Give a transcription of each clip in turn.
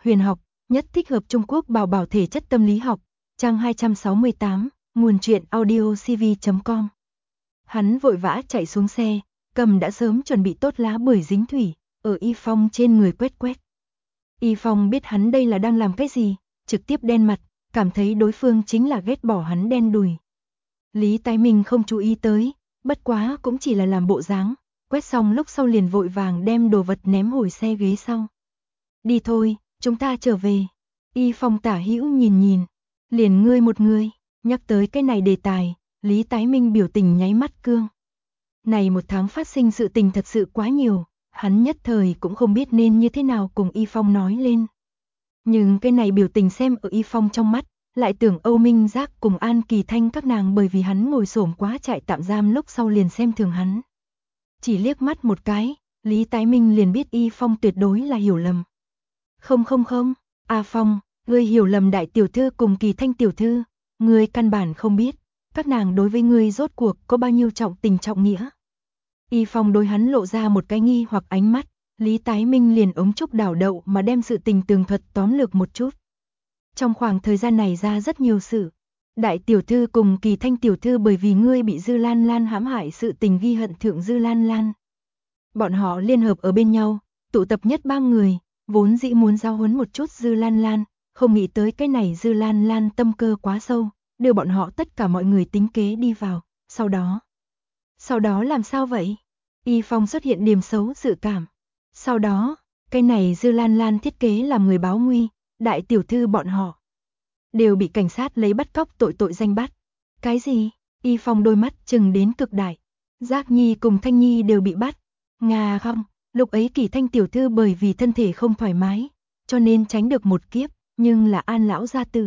huyền học, nhất thích hợp Trung Quốc bảo bảo thể chất tâm lý học, trang 268, nguồn truyện audiocv.com. Hắn vội vã chạy xuống xe, cầm đã sớm chuẩn bị tốt lá bưởi dính thủy, ở Y Phong trên người quét quét. Y Phong biết hắn đây là đang làm cái gì, trực tiếp đen mặt, cảm thấy đối phương chính là ghét bỏ hắn đen đùi. Lý Tái Minh không chú ý tới, bất quá cũng chỉ là làm bộ dáng, quét xong lúc sau liền vội vàng đem đồ vật ném hồi xe ghế sau. Đi thôi, chúng ta trở về. Y Phong tả hữu nhìn nhìn, liền ngươi một người, nhắc tới cái này đề tài, Lý Tái Minh biểu tình nháy mắt cương. Này một tháng phát sinh sự tình thật sự quá nhiều, hắn nhất thời cũng không biết nên như thế nào cùng Y Phong nói lên. Nhưng cái này biểu tình xem ở Y Phong trong mắt, lại tưởng Âu Minh Giác cùng An Kỳ Thanh các nàng bởi vì hắn ngồi xổm quá trại tạm giam lúc sau liền xem thường hắn. Chỉ liếc mắt một cái, Lý Tái Minh liền biết Y Phong tuyệt đối là hiểu lầm. Không, A Phong, ngươi hiểu lầm đại tiểu thư cùng Kỳ Thanh tiểu thư, ngươi căn bản không biết, các nàng đối với ngươi rốt cuộc có bao nhiêu trọng tình trọng nghĩa. Y Phong đối hắn lộ ra một cái nghi hoặc ánh mắt, Lý Tái Minh liền ống trúc đảo đậu mà đem sự tình tường thuật tóm lược một chút. Trong khoảng thời gian này ra rất nhiều sự. Đại tiểu thư cùng Kỳ Thanh tiểu thư bởi vì ngươi bị Dư Lan Lan hãm hại sự tình ghi hận thượng Dư Lan Lan. Bọn họ liên hợp ở bên nhau, tụ tập nhất 3 người, vốn dĩ muốn giao huấn một chút Dư Lan Lan, không nghĩ tới cái này Dư Lan Lan tâm cơ quá sâu, đưa bọn họ tất cả mọi người tính kế đi vào, sau đó làm sao vậy? Y Phong xuất hiện điểm xấu dự cảm. Sau đó, cái này Dư Lan Lan thiết kế làm người báo nguy, đại tiểu thư bọn họ đều bị cảnh sát lấy bắt cóc tội danh bắt. Cái gì? Y Phong đôi mắt trừng đến cực đại. Giác Nhi cùng Thanh Nhi đều bị bắt. Nga không, lúc ấy Kỳ Thanh tiểu thư bởi vì thân thể không thoải mái, cho nên tránh được một kiếp, nhưng là An lão gia tử.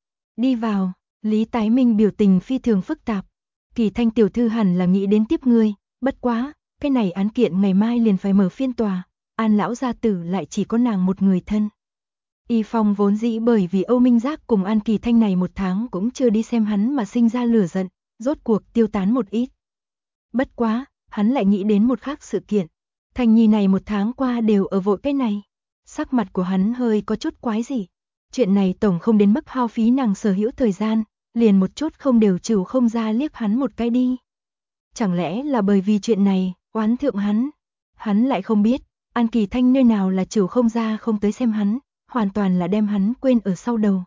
Đi vào, Lý Tái Minh biểu tình phi thường phức tạp. Kỳ Thanh tiểu thư hẳn là nghĩ đến tiếp ngươi, bất quá, cái này án kiện ngày mai liền phải mở phiên tòa, An lão gia tử lại chỉ có nàng một người thân. Y Phong vốn dĩ bởi vì Âu Minh Giác cùng An Kỳ Thanh này một tháng cũng chưa đi xem hắn mà sinh ra lửa giận, rốt cuộc tiêu tán một ít. Bất quá, hắn lại nghĩ đến một khác sự kiện. Thanh Nhi này một tháng qua đều ở vội cái này. Sắc mặt của hắn hơi có chút quái dị. Chuyện này tổng không đến mức hao phí nàng sở hữu thời gian, liền một chút không đều chịu không ra liếc hắn một cái đi. Chẳng lẽ là bởi vì chuyện này, oán thượng hắn? Hắn lại không biết, An Kỳ Thanh nơi nào là chịu không ra không tới xem hắn, hoàn toàn là đem hắn quên ở sau đầu.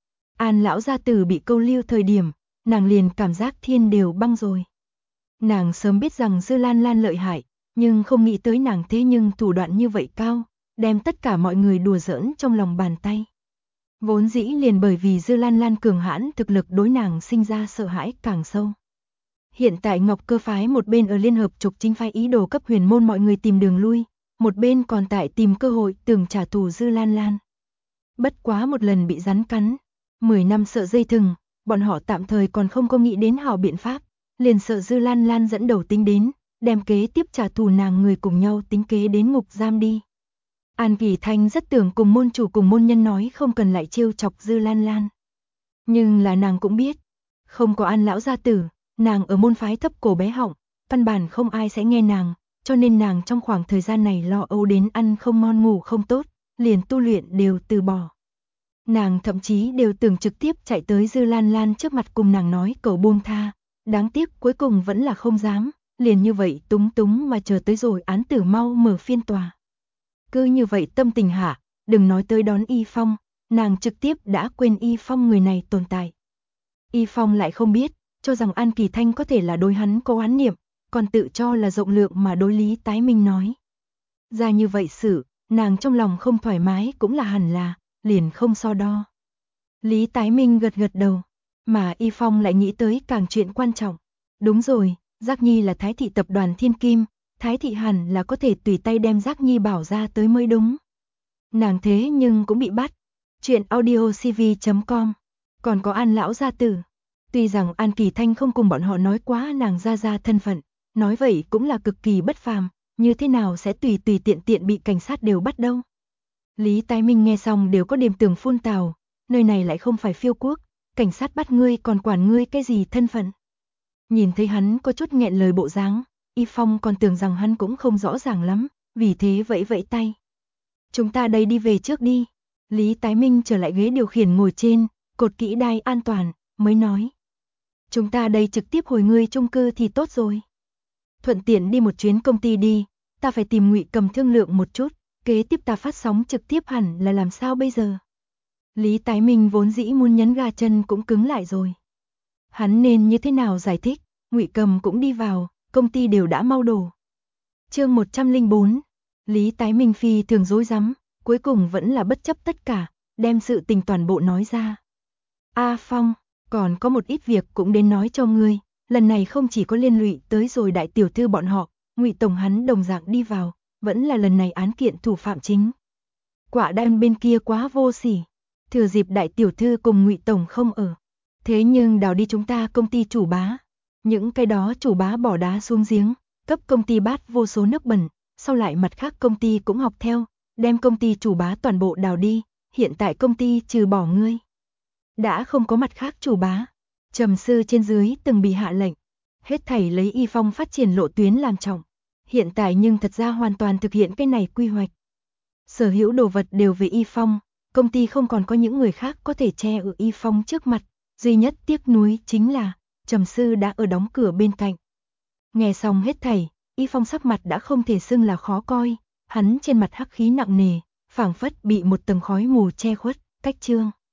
An lão gia tử bị câu lưu thời điểm, nàng liền cảm giác thiên đều băng rồi. Nàng sớm biết rằng Dư Lan Lan lợi hại, nhưng không nghĩ tới nàng thế nhưng thủ đoạn như vậy cao, đem tất cả mọi người đùa giỡn trong lòng bàn tay. Vốn dĩ liền bởi vì Dư Lan Lan cường hãn thực lực đối nàng sinh ra sợ hãi càng sâu. Hiện tại Ngọc Cơ phái một bên ở liên hợp trục chính phái ý đồ cấp huyền môn mọi người tìm đường lui, một bên còn tại tìm cơ hội tưởng trả thù Dư Lan Lan. Bất quá một lần bị rắn cắn, 10 năm sợ dây thừng, bọn họ tạm thời còn không có nghĩ đến hảo biện pháp, liền sợ Dư Lan Lan dẫn đầu tính đến, đem kế tiếp trả thù nàng người cùng nhau tính kế đến ngục giam đi. An Kỳ Thanh rất tưởng cùng môn chủ cùng môn nhân nói không cần lại trêu chọc Dư Lan Lan. Nhưng là nàng cũng biết, không có An lão gia tử, nàng ở môn phái thấp cổ bé họng, căn bản không ai sẽ nghe nàng, cho nên nàng trong khoảng thời gian này lo âu đến ăn không ngon ngủ không tốt, liền tu luyện đều từ bỏ. Nàng thậm chí đều tưởng trực tiếp chạy tới Dư Lan Lan trước mặt cùng nàng nói cầu buông tha, đáng tiếc cuối cùng vẫn là không dám, liền như vậy túng túng mà chờ tới rồi án tử mau mở phiên tòa. Cứ như vậy tâm tình hạ, đừng nói tới đón Y Phong, nàng trực tiếp đã quên Y Phong người này tồn tại. Y Phong lại không biết, cho rằng An Kỳ Thanh có thể là đối hắn có oán niệm, còn tự cho là rộng lượng mà đối Lý Tái Minh nói. Ra như vậy sự, nàng trong lòng không thoải mái cũng là hẳn là, liền không so đo. Lý Tái Minh gật gật đầu, mà Y Phong lại nghĩ tới càng chuyện quan trọng. Đúng rồi, Giác Nhi là Thái thị tập đoàn Thiên Kim, Thái thị hẳn là có thể tùy tay đem Giác Nhi bảo ra tới mới đúng. Nàng thế nhưng cũng bị bắt. Chuyện audiocv.com. Còn có An lão gia tử. Tuy rằng An Kỳ Thanh không cùng bọn họ nói quá nàng ra thân phận, nói vậy cũng là cực kỳ bất phàm, như thế nào sẽ tùy tiện bị cảnh sát đều bắt đâu. Lý Tái Minh nghe xong đều có điểm tưởng phun tào, nơi này lại không phải Phiêu Quốc, cảnh sát bắt ngươi còn quản ngươi cái gì thân phận. Nhìn thấy hắn có chút nghẹn lời bộ dáng, Y Phong còn tưởng rằng hắn cũng không rõ ràng lắm, vì thế vẫy tay. Chúng ta đây đi về trước đi. Lý Tái Minh trở lại ghế điều khiển ngồi trên, cột kỹ đai an toàn, mới nói. Chúng ta đây trực tiếp hồi ngươi chung cư thì tốt rồi. Thuận tiện đi một chuyến công ty đi, ta phải tìm Ngụy Cầm thương lượng một chút, kế tiếp ta phát sóng trực tiếp hẳn là làm sao bây giờ. Lý Tái Minh vốn dĩ muốn nhấn ga chân cũng cứng lại rồi. Hắn nên như thế nào giải thích, Ngụy Cầm cũng đi vào, công ty đều đã mau đổ. Chương 104, Lý Tái Minh phi thường rối rắm, cuối cùng vẫn là bất chấp tất cả, đem sự tình toàn bộ nói ra. A Phong, còn có một ít việc cũng đến nói cho ngươi, lần này không chỉ có liên lụy tới rồi đại tiểu thư bọn họ, Ngụy tổng hắn đồng dạng đi vào, vẫn là lần này án kiện thủ phạm chính. Quả đen bên kia quá vô sỉ, thừa dịp đại tiểu thư cùng Ngụy tổng không ở, thế nhưng đào đi chúng ta công ty chủ bá. Những cái đó chủ bá bỏ đá xuống giếng, cấp công ty bát vô số nước bẩn, sau lại mặt khác công ty cũng học theo, đem công ty chủ bá toàn bộ đào đi, hiện tại công ty trừ bỏ ngươi. Đã không có mặt khác chủ bá, trầm sư trên dưới từng bị hạ lệnh, hết thảy lấy Y Phong phát triển lộ tuyến làm trọng, hiện tại nhưng thật ra hoàn toàn thực hiện cái này quy hoạch. Sở hữu đồ vật đều về Y Phong, công ty không còn có những người khác có thể che ở Y Phong trước mặt, duy nhất tiếc nuối chính là trầm sư đã ở đóng cửa bên cạnh. Nghe xong hết thảy, Y Phong sắc mặt đã không thể xưng là khó coi, hắn trên mặt hắc khí nặng nề, phảng phất bị một tầng khói mù che khuất, cách trương.